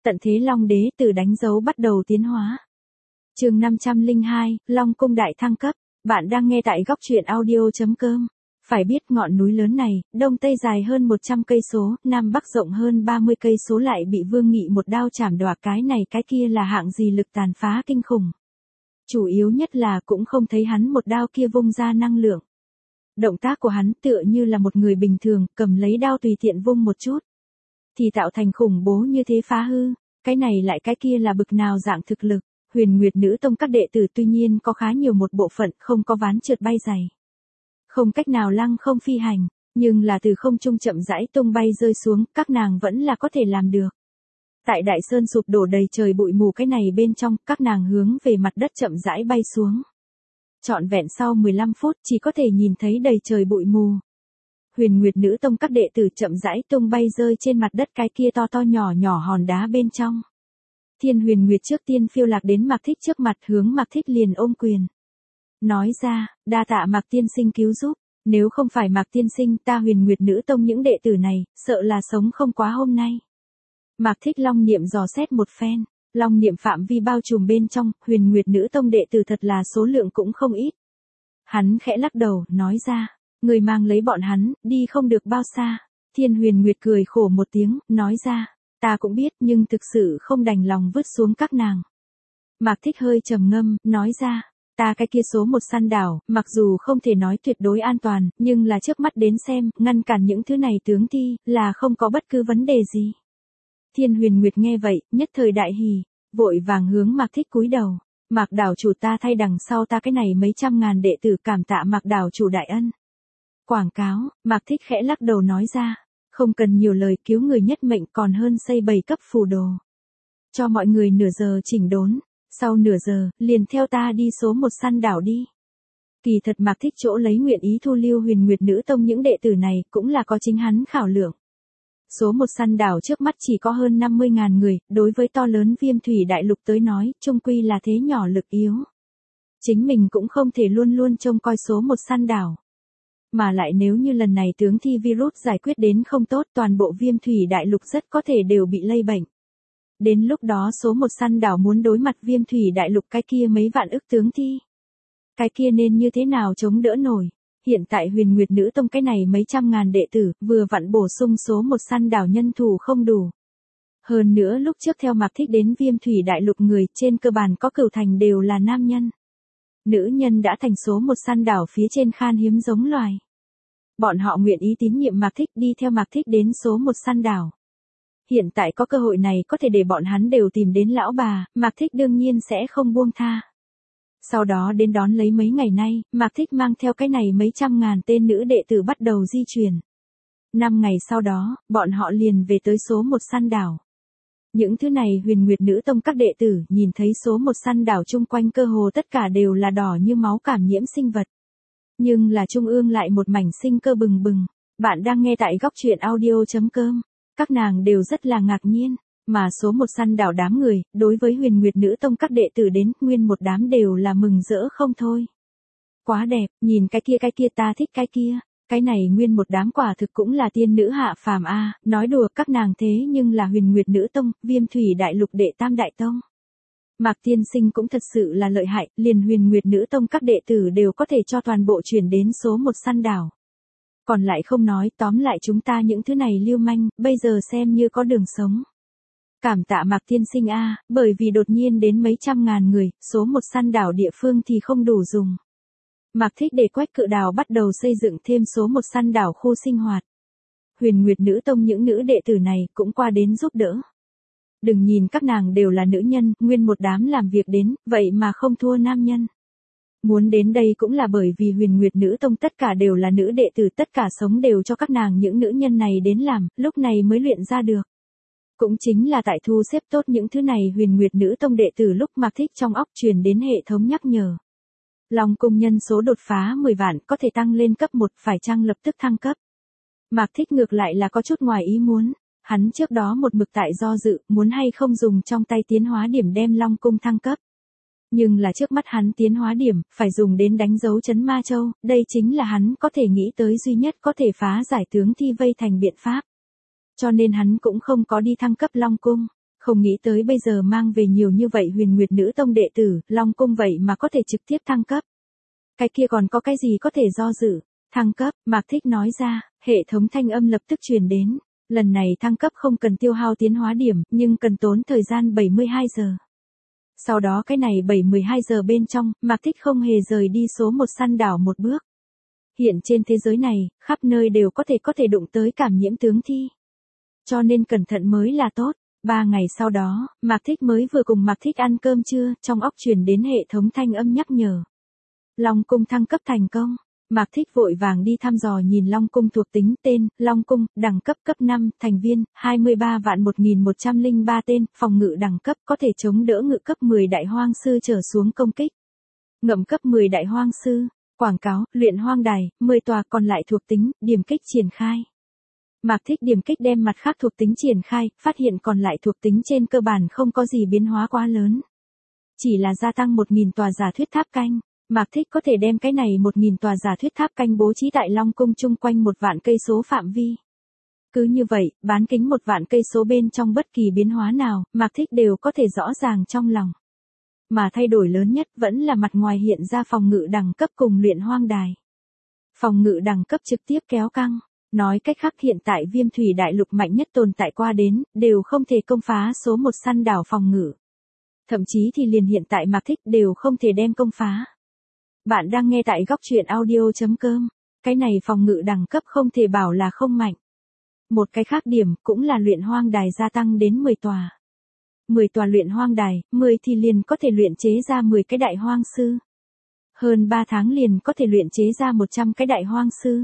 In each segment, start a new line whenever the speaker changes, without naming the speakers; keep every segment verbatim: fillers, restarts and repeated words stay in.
Tận thế Long Đế từ đánh dấu bắt đầu tiến hóa. Chương năm trăm lẻ hai, Long Cung đại thăng cấp. Bạn đang nghe tại góc truyện audio chấm com. Phải biết ngọn núi lớn này, đông tây dài hơn một trăm cây số, nam bắc rộng hơn ba mươi cây số lại bị Vương Nghị một đao chảm đọa, cái này cái kia là hạng gì lực tàn phá kinh khủng. Chủ yếu nhất là cũng không thấy hắn một đao kia vung ra năng lượng. Động tác của hắn tựa như là một người bình thường, cầm lấy đao tùy tiện vung một chút thì tạo thành khủng bố như thế phá hư, cái này lại cái kia là bực nào dạng thực lực. Huyền Nguyệt Nữ Tông các đệ tử tuy nhiên có khá nhiều một bộ phận không có ván trượt bay giày, không cách nào lăng không phi hành, nhưng là từ không trung chậm rãi tung bay rơi xuống, các nàng vẫn là có thể làm được. Tại Đại Sơn sụp đổ đầy trời bụi mù cái này bên trong, các nàng hướng về mặt đất chậm rãi bay xuống. Trọn vẹn sau mười lăm phút chỉ có thể nhìn thấy đầy trời bụi mù. Huyền Nguyệt Nữ Tông các đệ tử chậm rãi tung bay rơi trên mặt đất cái kia to to nhỏ nhỏ hòn đá bên trong. Thiên Huyền Nguyệt trước tiên phiêu lạc đến Mạc Thích trước mặt, hướng Mạc Thích liền ôm quyền. Nói ra, đa tạ Mạc tiên sinh cứu giúp, nếu không phải Mạc tiên sinh, ta Huyền Nguyệt Nữ Tông những đệ tử này, sợ là sống không quá hôm nay. Mạc Thích long niệm dò xét một phen, long niệm phạm vi bao trùm bên trong, Huyền Nguyệt Nữ Tông đệ tử thật là số lượng cũng không ít. Hắn khẽ lắc đầu, nói ra, người mang lấy bọn hắn, đi không được bao xa. Thiên Huyền Nguyệt cười khổ một tiếng, nói ra, ta cũng biết nhưng thực sự không đành lòng vứt xuống các nàng. Mạc Thích hơi trầm ngâm, nói ra, ta cái kia số một săn đảo, mặc dù không thể nói tuyệt đối an toàn, nhưng là trước mắt đến xem, ngăn cản những thứ này tướng thi, là không có bất cứ vấn đề gì. Thiên Huyền Nguyệt nghe vậy, nhất thời đại hỉ, vội vàng hướng Mạc Thích cúi đầu. Mạc đảo chủ, ta thay đằng sau ta cái này mấy trăm ngàn đệ tử cảm tạ Mạc đảo chủ đại ân. Quảng cáo, Mạc Thích khẽ lắc đầu nói ra, không cần nhiều lời, cứu người nhất mệnh còn hơn xây bảy cấp phù đồ. Cho mọi người nửa giờ chỉnh đốn, sau nửa giờ, liền theo ta đi số một săn đảo đi. Kỳ thật Mạc Thích chỗ lấy nguyện ý thu lưu Huyền Nguyệt Nữ Tông những đệ tử này, cũng là có chính hắn khảo lượng. Số một săn đảo trước mắt chỉ có hơn năm mươi ngàn người, đối với to lớn Viêm Thủy Đại Lục tới nói, chung quy là thế nhỏ lực yếu. Chính mình cũng không thể luôn luôn trông coi số một săn đảo. Mà lại nếu như lần này tướng thi virus giải quyết đến không tốt, toàn bộ Viêm Thủy Đại Lục rất có thể đều bị lây bệnh. Đến lúc đó số một săn đảo muốn đối mặt Viêm Thủy Đại Lục cái kia mấy vạn ức tướng thi. Cái kia nên như thế nào chống đỡ nổi. Hiện tại Huyền Nguyệt Nữ Tông cái này mấy trăm ngàn đệ tử, vừa vặn bổ sung số một săn đảo nhân thủ không đủ. Hơn nữa lúc trước theo Mạc Thích đến Viêm Thủy Đại Lục người, trên cơ bản có cửu thành đều là nam nhân. Nữ nhân đã thành số một săn đảo phía trên khan hiếm giống loài. Bọn họ nguyện ý tín nhiệm Mạc Thích, đi theo Mạc Thích đến số một săn đảo. Hiện tại có cơ hội này có thể để bọn hắn đều tìm đến lão bà, Mạc Thích đương nhiên sẽ không buông tha. Sau đó đến đón lấy mấy ngày nay, Mạc Thích mang theo cái này mấy trăm ngàn tên nữ đệ tử bắt đầu di chuyển. Năm ngày sau đó, bọn họ liền về tới số một săn đảo. Những thứ này Huyền Nguyệt Nữ Tông các đệ tử nhìn thấy số một săn đảo chung quanh cơ hồ tất cả đều là đỏ như máu cảm nhiễm sinh vật. Nhưng là trung ương lại một mảnh sinh cơ bừng bừng. Bạn đang nghe tại góc truyện audio chấm com. Các nàng đều rất là ngạc nhiên. Mà số một săn đảo đám người, đối với Huyền Nguyệt Nữ Tông các đệ tử đến, nguyên một đám đều là mừng rỡ không thôi. Quá đẹp, nhìn cái kia cái kia ta thích cái kia. Cái này nguyên một đám quả thực cũng là tiên nữ hạ phàm a, nói đùa các nàng thế nhưng là Huyền Nguyệt Nữ Tông, Viêm Thủy Đại Lục đệ tam đại tông. Mạc tiên sinh cũng thật sự là lợi hại, liền Huyền Nguyệt Nữ Tông các đệ tử đều có thể cho toàn bộ chuyển đến số một săn đảo. Còn lại không nói, tóm lại chúng ta những thứ này lưu manh, bây giờ xem như có đường sống. Cảm tạ Mạc tiên sinh a, bởi vì đột nhiên đến mấy trăm ngàn người, số một săn đảo địa phương thì không đủ dùng. Mạc Thích để Quách Cự Đào bắt đầu xây dựng thêm số một săn đảo khu sinh hoạt. Huyền Nguyệt Nữ Tông những nữ đệ tử này cũng qua đến giúp đỡ. Đừng nhìn các nàng đều là nữ nhân, nguyên một đám làm việc đến, vậy mà không thua nam nhân. Muốn đến đây cũng là bởi vì Huyền Nguyệt Nữ Tông tất cả đều là nữ đệ tử, tất cả sống đều cho các nàng những nữ nhân này đến làm, lúc này mới luyện ra được. Cũng chính là tại thu xếp tốt những thứ này Huyền Nguyệt Nữ Tông đệ tử lúc Mạc Thích trong óc truyền đến hệ thống nhắc nhở. Long Cung nhân số đột phá mười vạn, có thể tăng lên cấp một, phải chăng lập tức thăng cấp. Mạc Thích ngược lại là có chút ngoài ý muốn, hắn trước đó một mực tại do dự, muốn hay không dùng trong tay tiến hóa điểm đem Long Cung thăng cấp. Nhưng là trước mắt hắn tiến hóa điểm, phải dùng đến đánh dấu chấn ma châu, đây chính là hắn có thể nghĩ tới duy nhất có thể phá giải tướng thi vây thành biện pháp. Cho nên hắn cũng không có đi thăng cấp Long Cung. Không nghĩ tới bây giờ mang về nhiều như vậy Huyền Nguyệt Nữ Tông đệ tử, Long Cung vậy mà có thể trực tiếp thăng cấp. Cái kia còn có cái gì có thể do dự, thăng cấp, Mạc Thích nói ra, hệ thống thanh âm lập tức truyền đến. Lần này thăng cấp không cần tiêu hao tiến hóa điểm, nhưng cần tốn thời gian bảy mươi hai giờ. Sau đó cái này bảy mươi hai giờ bên trong, Mạc Thích không hề rời đi số một săn đảo một bước. Hiện trên thế giới này, khắp nơi đều có thể có thể đụng tới cảm nhiễm tướng thi. Cho nên cẩn thận mới là tốt. Ba ngày sau đó, Mạc Thích mới vừa cùng Mạc Thích ăn cơm trưa, trong óc truyền đến hệ thống thanh âm nhắc nhở. Long Cung thăng cấp thành công. Mạc Thích vội vàng đi thăm dò nhìn Long Cung thuộc tính tên, Long Cung, đẳng cấp cấp năm, thành viên, hai mươi ba vạn một nghìn một trăm lẻ ba tên, phòng ngự đẳng cấp có thể chống đỡ ngự cấp mười đại hoang sư trở xuống công kích. Ngậm cấp mười đại hoang sư, quảng cáo, luyện hoang đài, mười tòa còn lại thuộc tính, điểm kích triển khai. Mạc Thích điểm kích đem mặt khác thuộc tính triển khai, phát hiện còn lại thuộc tính trên cơ bản không có gì biến hóa quá lớn. Chỉ là gia tăng một nghìn tòa giả thuyết tháp canh. Mạc Thích có thể đem cái này một nghìn tòa giả thuyết tháp canh bố trí tại Long Cung chung quanh một vạn cây số phạm vi. Cứ như vậy, bán kính một vạn cây số bên trong bất kỳ biến hóa nào, Mạc Thích đều có thể rõ ràng trong lòng. Mà thay đổi lớn nhất vẫn là mặt ngoài hiện ra phòng ngự đẳng cấp cùng luyện hoang đài. Phòng ngự đẳng cấp trực tiếp kéo căng. Nói cách khác hiện tại Viêm Thủy Đại Lục mạnh nhất tồn tại qua đến, đều không thể công phá số một săn đảo phòng ngự. Thậm chí thì liền hiện tại Mạc Thích đều không thể đem công phá. Bạn đang nghe tại góc truyện audio chấm com. Cái này phòng ngự đẳng cấp không thể bảo là không mạnh. Một cái khác điểm cũng là luyện hoang đài gia tăng đến mười tòa. mười tòa luyện hoang đài, mười thì liền có thể luyện chế ra mười cái đại hoang sư. Hơn ba tháng liền có thể luyện chế ra một trăm cái đại hoang sư.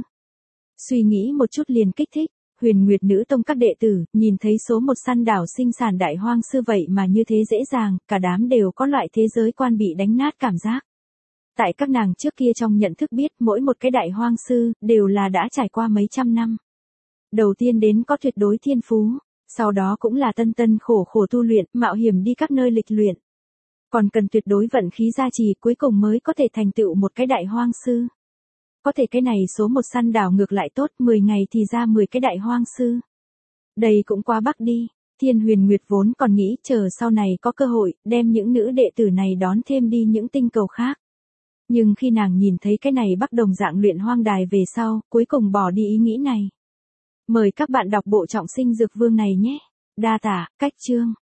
Suy nghĩ một chút liền kích thích, Huyền Nguyệt Nữ Tông các đệ tử, nhìn thấy số một săn đảo sinh sản đại hoang sư vậy mà như thế dễ dàng, cả đám đều có loại thế giới quan bị đánh nát cảm giác. Tại các nàng trước kia trong nhận thức biết mỗi một cái đại hoang sư, đều là đã trải qua mấy trăm năm. Đầu tiên đến có tuyệt đối thiên phú, sau đó cũng là tân tân khổ khổ tu luyện, mạo hiểm đi các nơi lịch luyện. Còn cần tuyệt đối vận khí gia trì cuối cùng mới có thể thành tựu một cái đại hoang sư. Có thể cái này số một săn đảo ngược lại tốt, mười ngày thì ra mười cái đại hoang sư. Đây cũng quá bắc đi, Thiên Huyền Nguyệt vốn còn nghĩ chờ sau này có cơ hội, đem những nữ đệ tử này đón thêm đi những tinh cầu khác. Nhưng khi nàng nhìn thấy cái này bắc đồng dạng luyện hoang đài về sau, cuối cùng bỏ đi ý nghĩ này. Mời các bạn đọc bộ Trọng Sinh Dược Vương này nhé. Đa tả, cách chương.